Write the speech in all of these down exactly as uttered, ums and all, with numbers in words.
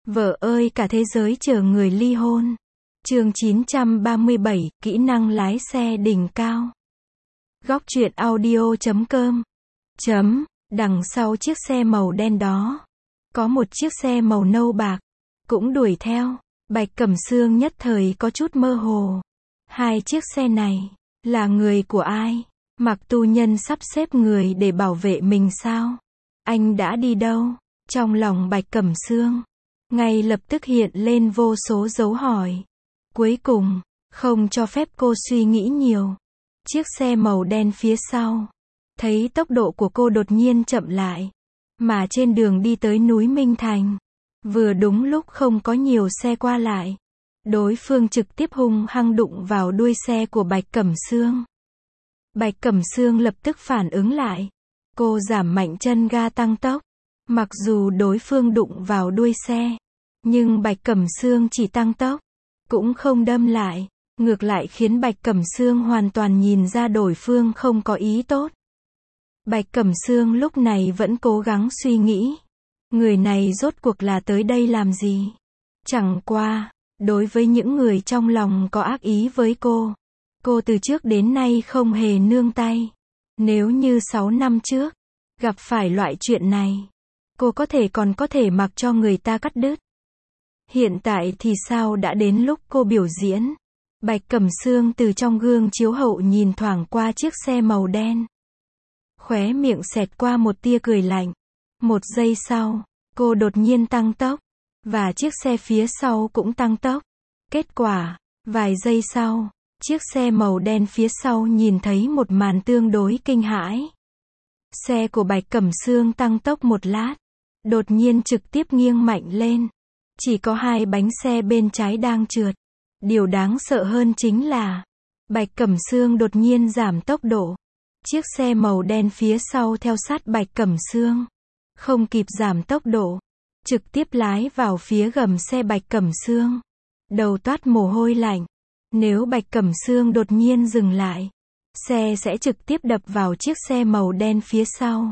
Vợ ơi cả thế giới chờ người ly hôn. Chương chín trăm ba mươi bảy, kỹ năng lái xe đỉnh cao. Góc truyện audio chấm com. Chấm, đằng sau chiếc xe màu đen đó, có một chiếc xe màu nâu bạc, cũng đuổi theo. Bạch Cẩm Sương nhất thời có chút mơ hồ. Hai chiếc xe này, là người của ai? Mặc tu nhân sắp xếp người để bảo vệ mình sao? Anh đã đi đâu? Trong lòng Bạch Cẩm Sương, ngay lập tức hiện lên vô số dấu hỏi. Cuối cùng, không cho phép cô suy nghĩ nhiều. Chiếc xe màu đen phía sau, thấy tốc độ của cô đột nhiên chậm lại. Mà trên đường đi tới núi Minh Thành, vừa đúng lúc không có nhiều xe qua lại. Đối phương trực tiếp hung hăng đụng vào đuôi xe của Bạch Cẩm Sương. Bạch Cẩm Sương lập tức phản ứng lại. Cô giảm mạnh chân ga tăng tốc. Mặc dù đối phương đụng vào đuôi xe, nhưng Bạch Cẩm Sương chỉ tăng tốc, cũng không đâm lại. Ngược lại khiến Bạch Cẩm Sương hoàn toàn nhìn ra đối phương không có ý tốt. Bạch Cẩm Sương lúc này vẫn cố gắng suy nghĩ. Người này rốt cuộc là tới đây làm gì? Chẳng qua, đối với những người trong lòng có ác ý với cô, cô từ trước đến nay không hề nương tay. Nếu như sáu năm trước, gặp phải loại chuyện này, cô có thể còn có thể mặc cho người ta cắt đứt. Hiện tại thì sao đã đến lúc cô biểu diễn? Bạch Cẩm Sương từ trong gương chiếu hậu nhìn thoảng qua chiếc xe màu đen. Khóe miệng xẹt qua một tia cười lạnh. Một giây sau, cô đột nhiên tăng tốc, và chiếc xe phía sau cũng tăng tốc. Kết quả, vài giây sau, chiếc xe màu đen phía sau nhìn thấy một màn tương đối kinh hãi. Xe của Bạch Cẩm Sương tăng tốc một lát, đột nhiên trực tiếp nghiêng mạnh lên. Chỉ có hai bánh xe bên trái đang trượt. Điều đáng sợ hơn chính là, Bạch Cẩm Sương đột nhiên giảm tốc độ. Chiếc xe màu đen phía sau theo sát Bạch Cẩm Sương, không kịp giảm tốc độ, trực tiếp lái vào phía gầm xe Bạch Cẩm Sương. Đầu toát mồ hôi lạnh. Nếu Bạch Cẩm Sương đột nhiên dừng lại, xe sẽ trực tiếp đập vào chiếc xe màu đen phía sau.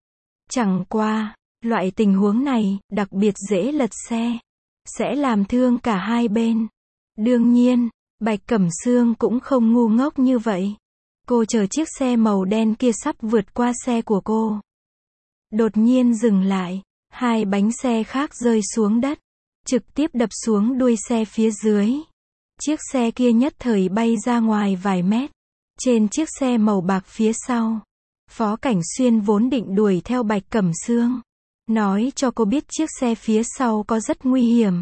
Chẳng qua, loại tình huống này đặc biệt dễ lật xe, sẽ làm thương cả hai bên. Đương nhiên, Bạch Cẩm Sương cũng không ngu ngốc như vậy. Cô chờ chiếc xe màu đen kia sắp vượt qua xe của cô. Đột nhiên dừng lại, hai bánh xe khác rơi xuống đất, trực tiếp đập xuống đuôi xe phía dưới. Chiếc xe kia nhất thời bay ra ngoài vài mét. Trên chiếc xe màu bạc phía sau, Phó Cảnh Xuyên vốn định đuổi theo Bạch Cẩm Sương, nói cho cô biết chiếc xe phía sau có rất nguy hiểm.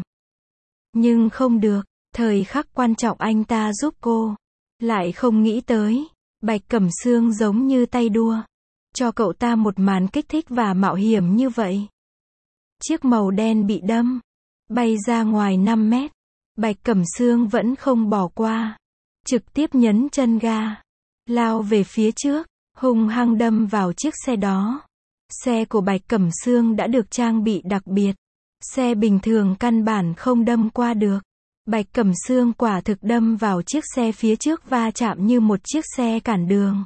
Nhưng không được, thời khắc quan trọng anh ta giúp cô, lại không nghĩ tới, Bạch Cẩm Sương giống như tay đua, cho cậu ta một màn kích thích và mạo hiểm như vậy. Chiếc màu đen bị đâm, bay ra ngoài năm mét, Bạch Cẩm Sương vẫn không bỏ qua, trực tiếp nhấn chân ga, lao về phía trước, hung hăng đâm vào chiếc xe đó. Xe của Bạch Cẩm Sương đã được trang bị đặc biệt, xe bình thường căn bản không đâm qua được. Bạch Cẩm Sương quả thực đâm vào chiếc xe phía trước va chạm như một chiếc xe cản đường.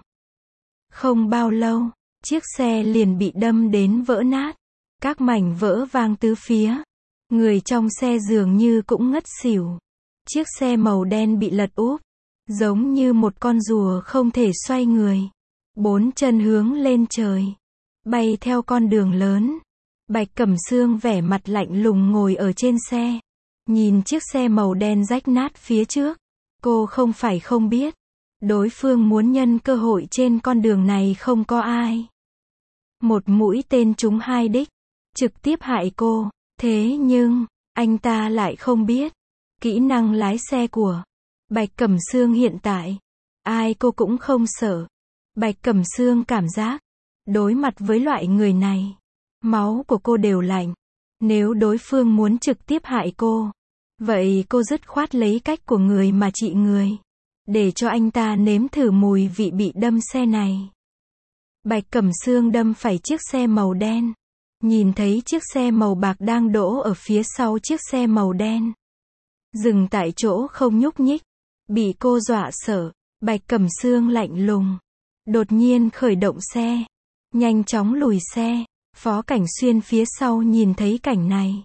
Không bao lâu, chiếc xe liền bị đâm đến vỡ nát, các mảnh vỡ vang tứ phía. Người trong xe dường như cũng ngất xỉu. Chiếc xe màu đen bị lật úp, giống như một con rùa không thể xoay người. Bốn chân hướng lên trời, bay theo con đường lớn. Bạch Cẩm Sương vẻ mặt lạnh lùng ngồi ở trên xe, nhìn chiếc xe màu đen rách nát phía trước. Cô không phải không biết, đối phương muốn nhân cơ hội trên con đường này không có ai. Một mũi tên trúng hai đích, trực tiếp hại cô. Thế nhưng, anh ta lại không biết, kỹ năng lái xe của Bạch Cẩm Sương hiện tại, ai cô cũng không sợ. Bạch Cẩm Sương cảm giác, đối mặt với loại người này, máu của cô đều lạnh. Nếu đối phương muốn trực tiếp hại cô, vậy cô dứt khoát lấy cách của người mà trị người, để cho anh ta nếm thử mùi vị bị đâm xe này. Bạch Cẩm Sương đâm phải chiếc xe màu đen, nhìn thấy chiếc xe màu bạc đang đỗ ở phía sau chiếc xe màu đen, dừng tại chỗ không nhúc nhích. Bị cô dọa sợ, Bạch Cẩm Sương lạnh lùng, đột nhiên khởi động xe, nhanh chóng lùi xe. Phó Cảnh Xuyên phía sau nhìn thấy cảnh này,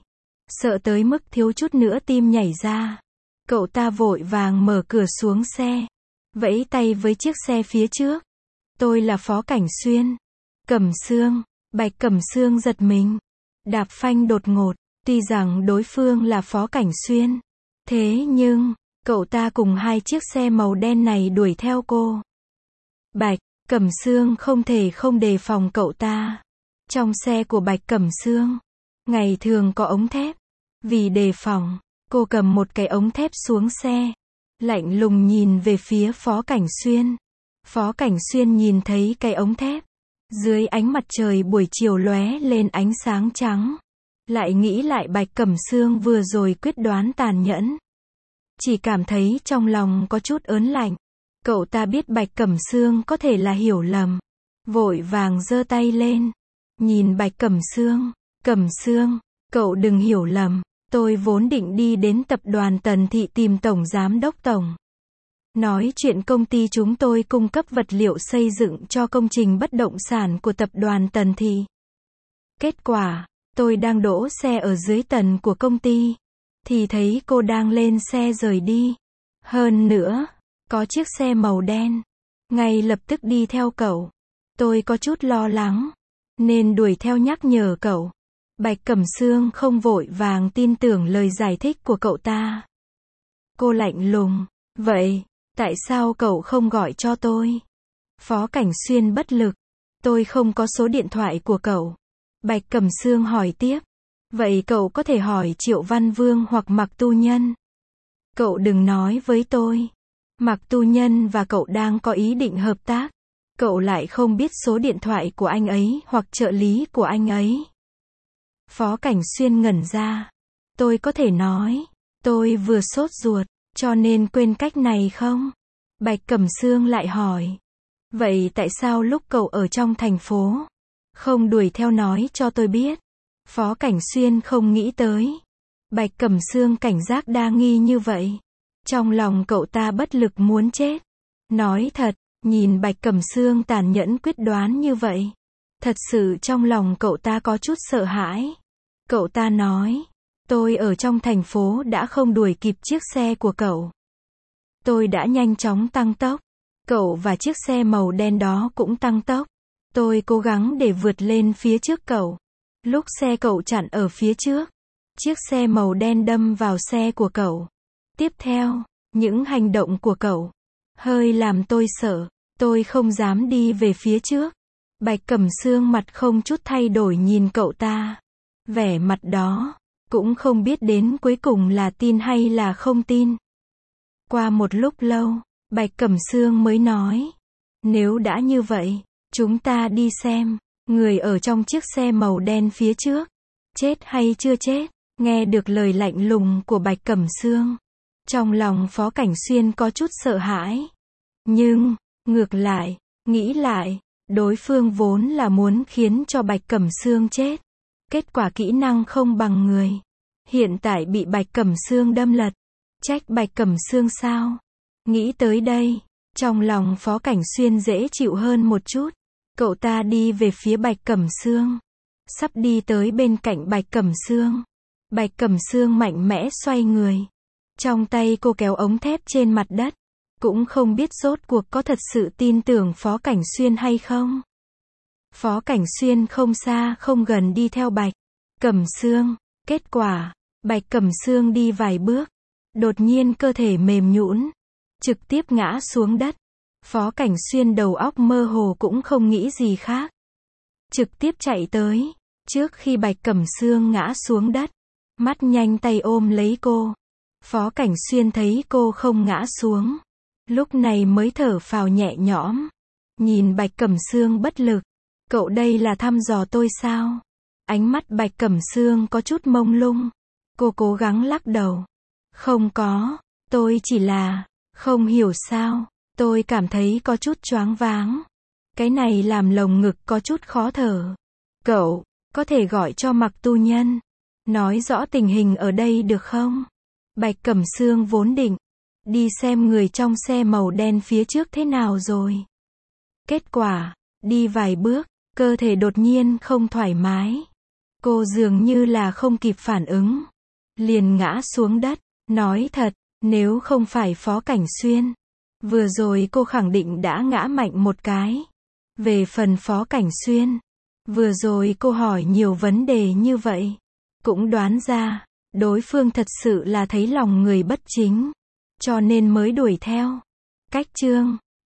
Sợ tới mức thiếu chút nữa tim nhảy ra. Cậu ta vội vàng mở cửa xuống xe, vẫy tay với chiếc xe phía trước. Tôi là Phó Cảnh Xuyên. Cẩm Sương. Bạch Cẩm Sương giật mình. Đạp phanh đột ngột. Tuy rằng đối phương là Phó Cảnh Xuyên, thế nhưng, cậu ta cùng hai chiếc xe màu đen này đuổi theo cô. Bạch Cẩm Sương không thể không đề phòng cậu ta. Trong xe của Bạch Cẩm Sương, ngày thường có ống thép. Vì đề phòng, cô cầm một cái ống thép xuống xe, lạnh lùng nhìn về phía Phó Cảnh Xuyên. Phó Cảnh Xuyên nhìn thấy cái ống thép, dưới ánh mặt trời buổi chiều lóe lên ánh sáng trắng. Lại nghĩ lại Bạch Cẩm Sương vừa rồi quyết đoán tàn nhẫn. Chỉ cảm thấy trong lòng có chút ớn lạnh. Cậu ta biết Bạch Cẩm Sương có thể là hiểu lầm. Vội vàng giơ tay lên. Nhìn Bạch Cẩm Sương. Cẩm Sương, cậu đừng hiểu lầm. Tôi vốn định đi đến tập đoàn Tần Thị tìm Tổng Giám Đốc Tổng. Nói chuyện công ty chúng tôi cung cấp vật liệu xây dựng cho công trình bất động sản của tập đoàn Tần Thị. Kết quả, tôi đang đỗ xe ở dưới tầng của công ty, thì thấy cô đang lên xe rời đi. Hơn nữa, có chiếc xe màu đen, ngay lập tức đi theo cậu. Tôi có chút lo lắng, nên đuổi theo nhắc nhở cậu. Bạch Cẩm Sương không vội vàng tin tưởng lời giải thích của cậu ta. Cô lạnh lùng, vậy, tại sao cậu không gọi cho tôi? Phó Cảnh Xuyên bất lực, tôi không có số điện thoại của cậu. Bạch Cẩm Sương hỏi tiếp, vậy cậu có thể hỏi Triệu Văn Vương hoặc Mạc Tu Nhân. Cậu đừng nói với tôi, Mạc Tu Nhân và cậu đang có ý định hợp tác. Cậu lại không biết số điện thoại của anh ấy hoặc trợ lý của anh ấy. Phó Cảnh Xuyên ngẩn ra. Tôi có thể nói, tôi vừa sốt ruột, cho nên quên cách này không? Bạch Cẩm Sương lại hỏi, vậy tại sao lúc cậu ở trong thành phố, không đuổi theo nói cho tôi biết? Phó Cảnh Xuyên không nghĩ tới. Bạch Cẩm Sương cảnh giác đa nghi như vậy. Trong lòng cậu ta bất lực muốn chết. Nói thật, nhìn Bạch Cẩm Sương tàn nhẫn quyết đoán như vậy. Thật sự trong lòng cậu ta có chút sợ hãi. Cậu ta nói, tôi ở trong thành phố đã không đuổi kịp chiếc xe của cậu. Tôi đã nhanh chóng tăng tốc. Cậu và chiếc xe màu đen đó cũng tăng tốc. Tôi cố gắng để vượt lên phía trước cậu. Lúc xe cậu chặn ở phía trước, chiếc xe màu đen đâm vào xe của cậu. Tiếp theo, những hành động của cậu hơi làm tôi sợ. Tôi không dám đi về phía trước. Bạch Cẩm Sương mặt không chút thay đổi nhìn cậu ta. Vẻ mặt đó, cũng không biết đến cuối cùng là tin hay là không tin. Qua một lúc lâu, Bạch Cẩm Sương mới nói, nếu đã như vậy, chúng ta đi xem, người ở trong chiếc xe màu đen phía trước, chết hay chưa chết? Nghe được lời lạnh lùng của Bạch Cẩm Sương, trong lòng Phó Cảnh Xuyên có chút sợ hãi. Nhưng, ngược lại, nghĩ lại, đối phương vốn là muốn khiến cho Bạch Cẩm Sương chết. Kết quả kỹ năng không bằng người. Hiện tại bị Bạch Cẩm Sương đâm lật. Trách Bạch Cẩm Sương sao? Nghĩ tới đây, trong lòng Phó Cảnh Xuyên dễ chịu hơn một chút. Cậu ta đi về phía Bạch Cẩm Sương. Sắp đi tới bên cạnh Bạch Cẩm Sương. Bạch Cẩm Sương mạnh mẽ xoay người. Trong tay cô kéo ống thép trên mặt đất. Cũng không biết rốt cuộc có thật sự tin tưởng Phó Cảnh Xuyên hay không. Phó Cảnh Xuyên không xa không gần đi theo Bạch Cẩm Sương. Kết quả, Bạch Cẩm Sương đi vài bước, đột nhiên cơ thể mềm nhũn, trực tiếp ngã xuống đất. Phó Cảnh Xuyên đầu óc mơ hồ cũng không nghĩ gì khác. Trực tiếp chạy tới, trước khi Bạch Cẩm Sương ngã xuống đất, mắt nhanh tay ôm lấy cô. Phó Cảnh Xuyên thấy cô không ngã xuống, lúc này mới thở phào nhẹ nhõm. Nhìn Bạch Cẩm Sương bất lực, cậu đây là thăm dò tôi sao? Ánh mắt Bạch Cẩm Sương có chút mông lung. Cô cố gắng lắc đầu. Không có, tôi chỉ là, không hiểu sao, tôi cảm thấy có chút choáng váng. Cái này làm lồng ngực có chút khó thở. Cậu, có thể gọi cho Mạc Tu Nhân, nói rõ tình hình ở đây được không? Bạch Cẩm Sương vốn định đi xem người trong xe màu đen phía trước thế nào rồi. Kết quả, đi vài bước, cơ thể đột nhiên không thoải mái. Cô dường như là không kịp phản ứng. liền ngã xuống đất. Nói thật, nếu không phải Phó Cảnh Xuyên, vừa rồi cô khẳng định đã ngã mạnh một cái. Về phần Phó Cảnh Xuyên, vừa rồi cô hỏi nhiều vấn đề như vậy, cũng đoán ra, đối phương thật sự là thấy lòng người bất chính, cho nên mới đuổi theo. Cách chương